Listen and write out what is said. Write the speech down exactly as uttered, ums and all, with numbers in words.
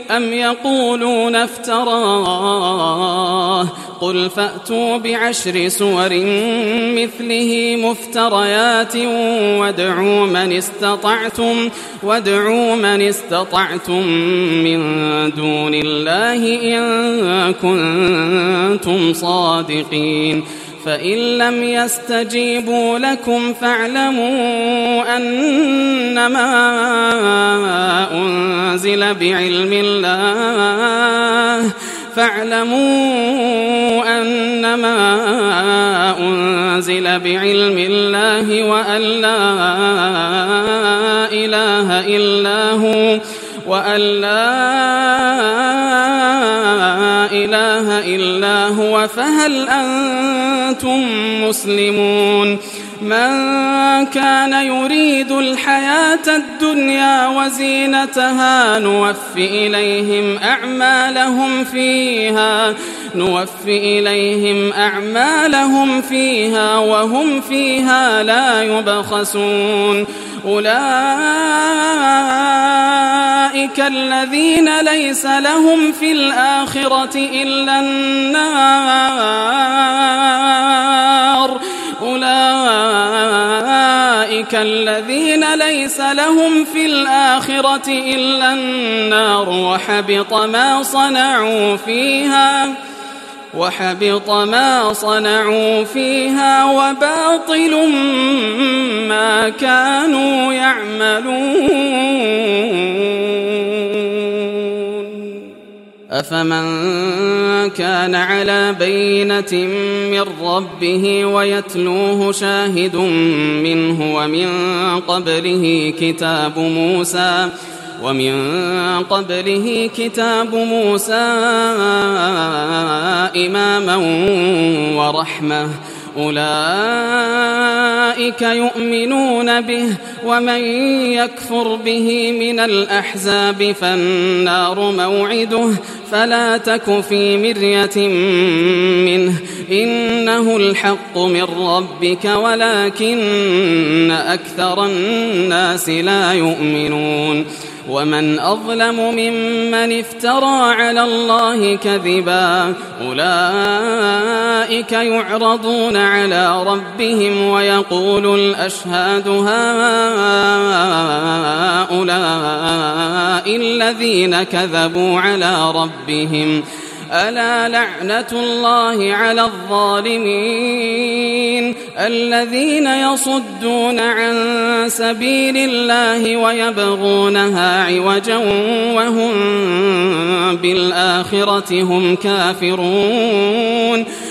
أم يقولون افتراه قل فأتوا بعشر سور مثله مفتريات وادعوا من استطعتم وادعوا من استطعتم من دون الله إن كنتم صادقين فإن لم يستجيبوا لكم فاعلموا أنما أنزل بعلم الله فاعلموا أنما أنزل بعلم الله وأن لا إله إلا هو وأن لا إله إلا هو فهل أنتم مسلمون من كان يريد الحياة الدنيا وزينتها نوف إليهم أعمالهم فيها نوف إليهم أعمالهم فيها وهم فيها لا يبخسون أولئك الذين ليس لهم في الآخرة إلا النار أولئك الذين ليس لهم في الآخرة إلا النار وحبط ما صنعوا فيها وحبط ما صنعوا فيها وباطل ما كانوا يعملون أفمن كان على بينة من ربه ويتلوه شاهد منه ومن قبله كتاب موسى ومن قبله كتاب موسى إماما ورحمة أولئك يؤمنون به ومن يكفر به من الأحزاب فالنار موعده فلا تك في مرية منه إنه الحق من ربك ولكن أكثر الناس لا يؤمنون ومن أظلم ممن افترى على الله كذبا أولئك يعرضون على ربهم ويقول الأشهاد هؤلاء الذين كذبوا على ربهم ألا لعنة الله على الظالمين الذين يصدون عن سبيل الله ويبغونها عوجا وهم بالآخرة هم كافرون